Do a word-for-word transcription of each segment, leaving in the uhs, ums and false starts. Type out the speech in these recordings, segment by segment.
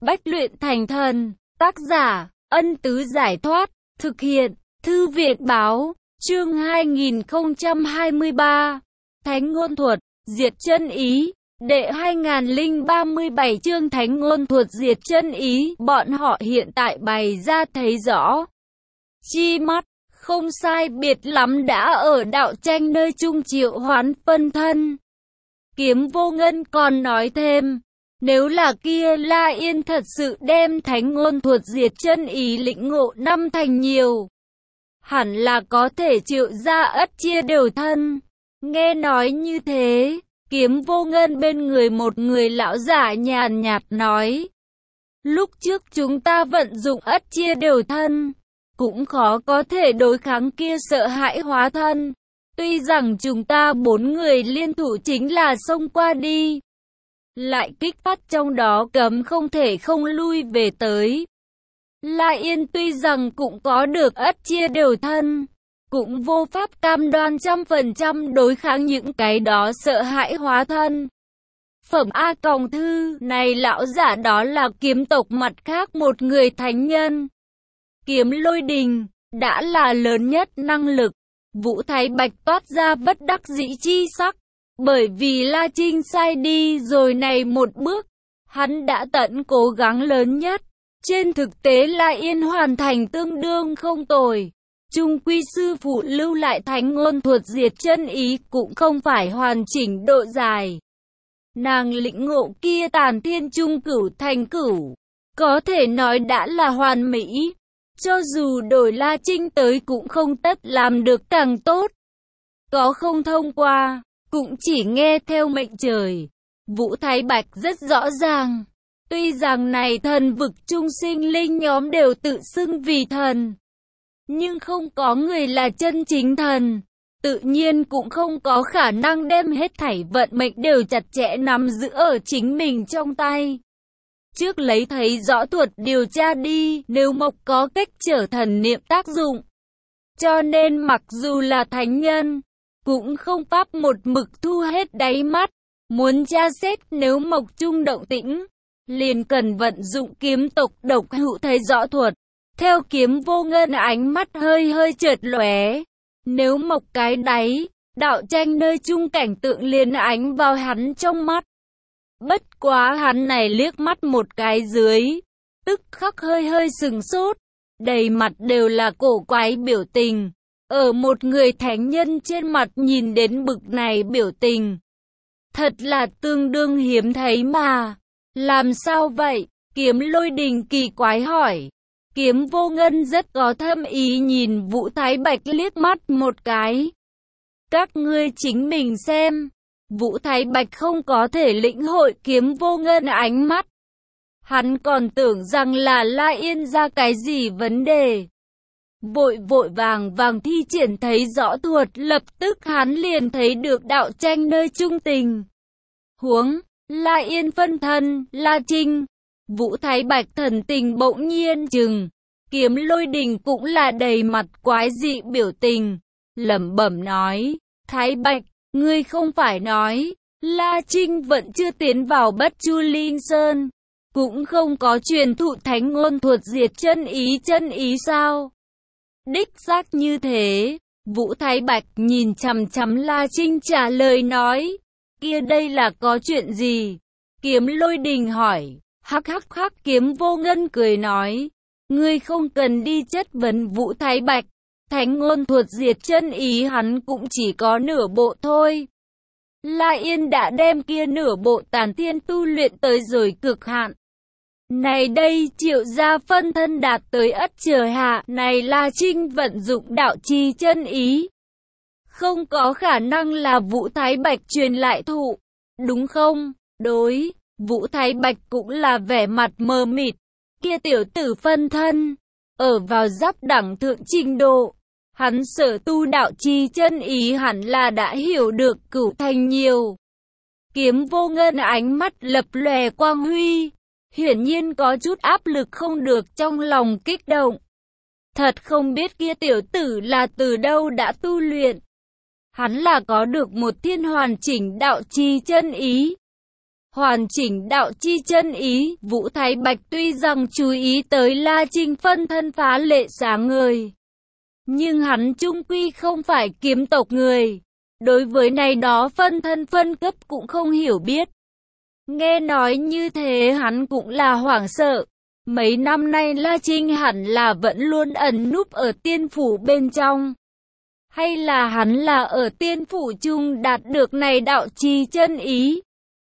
Bách luyện thành thần. Tác giả, Ân Tứ Giải Thoát. Thực hiện, Thư viện Báo. Chương hai nghìn không trăm hai mươi ba. Thánh ngôn thuật, diệt chân ý. Đệ hai nghìn ba mươi bảy chương Thánh ngôn thuật diệt chân ý. Bọn họ hiện tại bày ra thấy rõ chi mắt, không sai biệt lắm đã ở đạo tranh nơi trung triệu hoán phân thân. Kiếm Vô Ngân còn nói thêm, nếu là kia La Yên thật sự đem thánh ngôn thuật diệt chân ý lĩnh ngộ năm thành nhiều, hẳn là có thể triệu ra ất chia đều thân. Nghe nói như thế, Kiếm Vô Ngân bên người một người lão giả nhàn nhạt nói, lúc trước chúng ta vận dụng ất chia đều thân, cũng khó có thể đối kháng kia sợ hãi hóa thân. Tuy rằng chúng ta bốn người liên thủ chính là xông qua đi, lại kích phát trong đó cấm không thể không lui về tới. La Yên tuy rằng cũng có được ất chia đều thân, cũng vô pháp cam đoan trăm phần trăm đối kháng những cái đó sợ hãi hóa thân. Phẩm A Còng Thư, này lão giả đó là kiếm tộc mặt khác một người thánh nhân. Kiếm Lôi Đình, đã là lớn nhất năng lực. Vũ Thái Bạch toát ra bất đắc dĩ chi sắc, bởi vì La Trinh sai đi rồi này một bước, hắn đã tận cố gắng lớn nhất. Trên thực tế La Yên hoàn thành tương đương không tồi. Trung quy sư phụ lưu lại thánh ngôn thuật diệt chân ý cũng không phải hoàn chỉnh độ dài. Nàng lĩnh ngộ kia tàn thiên trung cửu thành cửu, có thể nói đã là hoàn mỹ. Cho dù đổi La Trinh tới cũng không tất làm được càng tốt. Có không thông qua, cũng chỉ nghe theo mệnh trời. Vũ Thái Bạch rất rõ ràng. Tuy rằng này thần vực trung sinh linh nhóm đều tự xưng vì thần, nhưng không có người là chân chính thần. Tự nhiên cũng không có khả năng đem hết thảy vận mệnh đều chặt chẽ nắm giữ ở chính mình trong tay. Trước lấy thấy rõ thuật điều tra đi, nếu mộc có cách trở thần niệm tác dụng. Cho nên mặc dù là thánh nhân, cũng không pháp một mực thu hết đáy mắt. Muốn tra xét nếu mộc trung động tĩnh, liền cần vận dụng kiếm tộc độc hữu thấy rõ thuật. Theo Kiếm Vô Ngân ánh mắt hơi hơi chợt lóe, nếu mộc cái đáy, đạo tranh nơi trung cảnh tượng liền ánh vào hắn trong mắt. Bất quá hắn này liếc mắt một cái dưới, tức khắc hơi hơi sừng sốt, đầy mặt đều là cổ quái biểu tình. Ở một người thánh nhân trên mặt nhìn đến bực này biểu tình, thật là tương đương hiếm thấy mà. Làm sao vậy? Kiếm Lôi Đình kỳ quái hỏi. Kiếm Vô Ngân rất có thâm ý nhìn Vũ Thái Bạch liếc mắt một cái. Các ngươi chính mình xem. Vũ Thái Bạch không có thể lĩnh hội Kiếm Vô Ngân ánh mắt. Hắn còn tưởng rằng là La Yên ra cái gì vấn đề. Vội vội vàng vàng thi triển thấy rõ thuật, lập tức hắn liền thấy được đạo tranh nơi trung tình. Huống, La Yên phân thân, La Trinh. Vũ Thái Bạch thần tình bỗng nhiên chừng. Kiếm Lôi Đình cũng là đầy mặt quái dị biểu tình, lẩm bẩm nói, Thái Bạch, ngươi không phải nói, La Trinh vẫn chưa tiến vào Bất Chu Linh Sơn, cũng không có truyền thụ thánh ngôn thuật diệt chân ý chân ý sao? Đích xác như thế. Vũ Thái Bạch nhìn chằm chằm La Trinh trả lời nói, kia đây là có chuyện gì? Kiếm Lôi Đình hỏi. Hắc hắc hắc. Kiếm Vô Ngân cười nói, ngươi không cần đi chất vấn Vũ Thái Bạch, thánh ngôn thuật diệt chân ý hắn cũng chỉ có nửa bộ thôi. La Yên đã đem kia nửa bộ tàn thiên tu luyện tới rồi cực hạn. Này đây triệu gia phân thân đạt tới ất trời hạ, này La Trinh vận dụng đạo chi chân ý. Không có khả năng là Vũ Thái Bạch truyền lại thụ, đúng không? Đối, Vũ Thái Bạch cũng là vẻ mặt mờ mịt. Kia tiểu tử phân thân, ở vào giáp đẳng thượng trình độ, hắn sở tu đạo chi chân ý hẳn là đã hiểu được cửu thành nhiều. Kiếm Vô Ngân ánh mắt lập lòe quang huy, hiển nhiên có chút áp lực không được trong lòng kích động. Thật không biết kia tiểu tử là từ đâu đã tu luyện. Hắn là có được một thiên hoàn chỉnh đạo chi chân ý. hoàn chỉnh đạo chi chân ý. Vũ Thái Bạch tuy rằng chú ý tới La Trinh phân thân phá lệ sáng ngời, nhưng hắn chung quy không phải kiếm tộc người. Đối với này đó phân thân phân cấp cũng không hiểu biết. Nghe nói như thế hắn cũng là hoảng sợ. Mấy năm nay La Trinh hẳn là vẫn luôn ẩn núp ở tiên phủ bên trong. Hay là hắn là ở tiên phủ chung đạt được này đạo chi chân ý?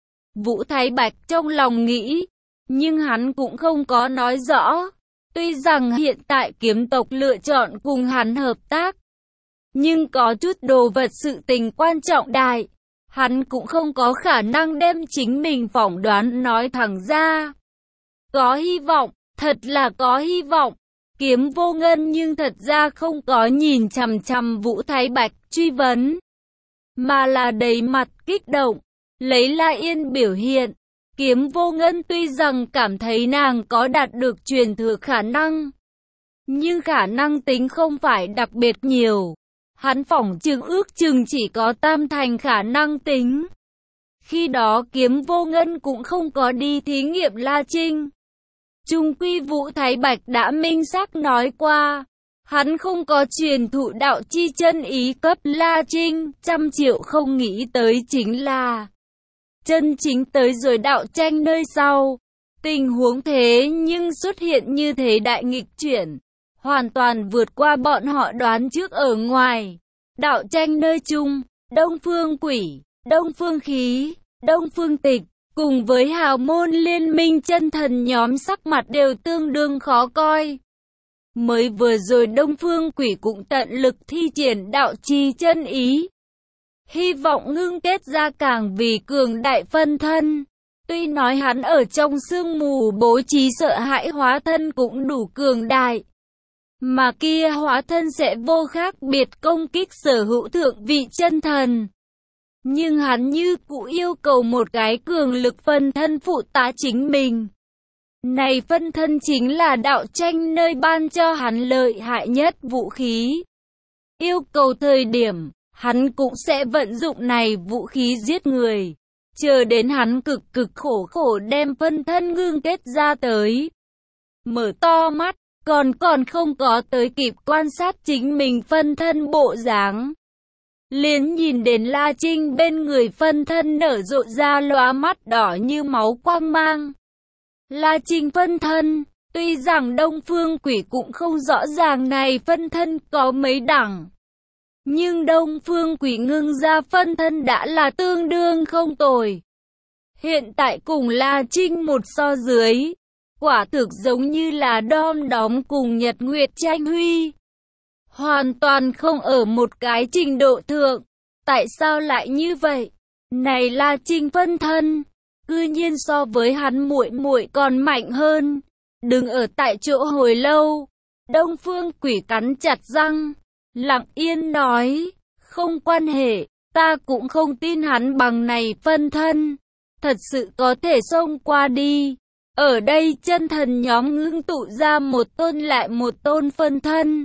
Vũ Thái Bạch trong lòng nghĩ, nhưng hắn cũng không có nói rõ. Tuy rằng hiện tại kiếm tộc lựa chọn cùng hắn hợp tác, nhưng có chút đồ vật sự tình quan trọng đại, hắn cũng không có khả năng đem chính mình phỏng đoán nói thẳng ra. Có hy vọng, thật là có hy vọng. Kiếm Vô Ngân nhưng thật ra không có nhìn chằm chằm Vũ Thái Bạch truy vấn, mà là đầy mặt kích động. Lấy La Yên biểu hiện, Kiếm Vô Ngân tuy rằng cảm thấy nàng có đạt được truyền thừa khả năng, nhưng khả năng tính không phải đặc biệt nhiều. Hắn phỏng chừng ước chừng chỉ có tam thành khả năng tính. Khi đó Kiếm Vô Ngân cũng không có đi thí nghiệm La Trinh. Chung quy Vũ Thái Bạch đã minh xác nói qua, hắn không có truyền thụ đạo chi chân ý cấp La Trinh. Trăm triệu không nghĩ tới chính là chân chính tới rồi đạo tranh nơi sau, tình huống thế nhưng xuất hiện như thế đại nghịch chuyển, hoàn toàn vượt qua bọn họ đoán trước ở ngoài. Đạo tranh nơi chung, Đông Phương Quỷ, Đông Phương Khí, Đông Phương Tịch, cùng với hào môn liên minh chân thần nhóm sắc mặt đều tương đương khó coi. Mới vừa rồi Đông Phương Quỷ cũng tận lực thi triển đạo chi chân ý, hy vọng ngưng kết ra càng vì cường đại phân thân. Tuy nói hắn ở trong sương mù bố trí sợ hãi hóa thân cũng đủ cường đại, mà kia hóa thân sẽ vô khác biệt công kích sở hữu thượng vị chân thần. Nhưng hắn như cũ yêu cầu một cái cường lực phân thân phụ tá chính mình. Này phân thân chính là đạo tranh nơi ban cho hắn lợi hại nhất vũ khí. Yêu cầu thời điểm, hắn cũng sẽ vận dụng này vũ khí giết người. Chờ đến hắn cực cực khổ khổ đem phân thân ngưng kết ra tới. Mở to mắt, còn còn không có tới kịp quan sát chính mình phân thân bộ dáng, liền nhìn đến La Trinh bên người phân thân nở rộ ra lóa mắt đỏ như máu quang mang. La Trinh phân thân, tuy rằng Đông Phương Quỷ cũng không rõ ràng này phân thân có mấy đẳng, nhưng Đông Phương Quỷ ngưng ra phân thân đã là tương đương không tồi. Hiện tại cùng La Trinh một so dưới, quả thực giống như là đom đóm cùng Nhật Nguyệt tranh huy, hoàn toàn không ở một cái trình độ thượng. Tại sao lại như vậy? Này La Trinh phân thân, cư nhiên so với hắn muội muội còn mạnh hơn. Đừng ở tại chỗ hồi lâu. Đông Phương Quỷ cắn chặt răng, lặng yên nói, không quan hệ, ta cũng không tin hắn bằng này phân thân, thật sự có thể xông qua đi. Ở đây chân thần nhóm ngưng tụ ra một tôn lại một tôn phân thân.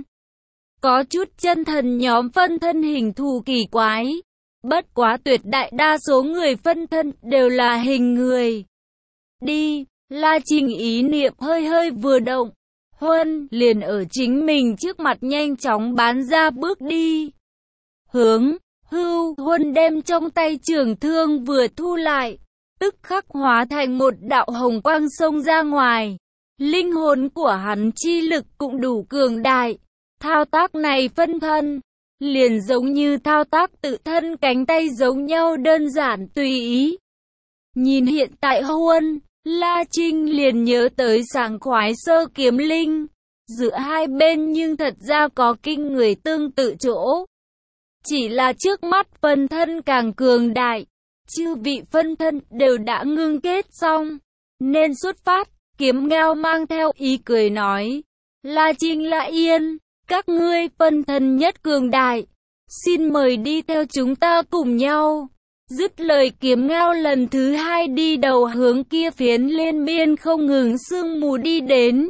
Có chút chân thần nhóm phân thân hình thù kỳ quái, bất quá tuyệt đại đa số người phân thân đều là hình người. Đi, La Trinh ý niệm hơi hơi vừa động, Huân liền ở chính mình trước mặt nhanh chóng bán ra bước đi. Hướng, hưu, Huân đem trong tay trường thương vừa thu lại, tức khắc hóa thành một đạo hồng quang xông ra ngoài. Linh hồn của hắn chi lực cũng đủ cường đại. Thao tác này phân thân, liền giống như thao tác tự thân cánh tay giống nhau đơn giản tùy ý. Nhìn hiện tại Huân, La Trinh liền nhớ tới sảng khoái sơ kiếm linh. Giữa hai bên nhưng thật ra có kinh người tương tự chỗ. Chỉ là trước mắt phân thân càng cường đại. Chư vị phân thân đều đã ngưng kết xong, nên xuất phát. Kiếm Ngao mang theo ý cười nói, La Trinh La Yên, các ngươi phân thân nhất cường đại, xin mời đi theo chúng ta cùng nhau. Dứt lời Kiếm Ngao lần thứ hai đi đầu hướng kia phiến liên miên không ngừng sương mù đi đến.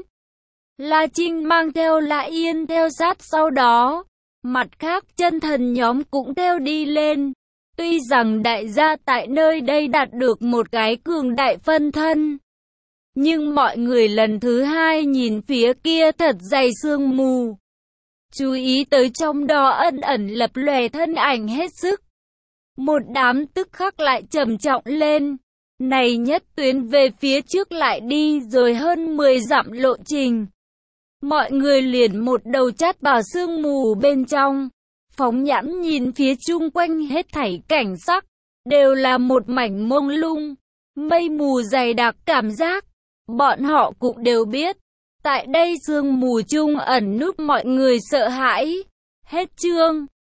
La Trinh mang theo La Yên theo sát sau đó, mặt khác chân thần nhóm cũng theo đi lên. Tuy rằng đại gia tại nơi đây đạt được một cái cường đại phân thân, nhưng mọi người lần thứ hai nhìn phía kia thật dày sương mù. Chú ý tới trong đó ẩn ẩn lập lòe thân ảnh hết sức. Một đám tức khắc lại trầm trọng lên. Này nhất tuyến về phía trước lại đi rồi hơn mười dặm lộ trình. Mọi người liền một đầu chát vào sương mù bên trong. Phóng nhãn nhìn phía chung quanh hết thảy cảnh sắc. Đều là một mảnh mông lung. Mây mù dày đặc cảm giác. Bọn họ cũng đều biết. Tại đây sương mù chung ẩn núp mọi người sợ hãi. Hết chương.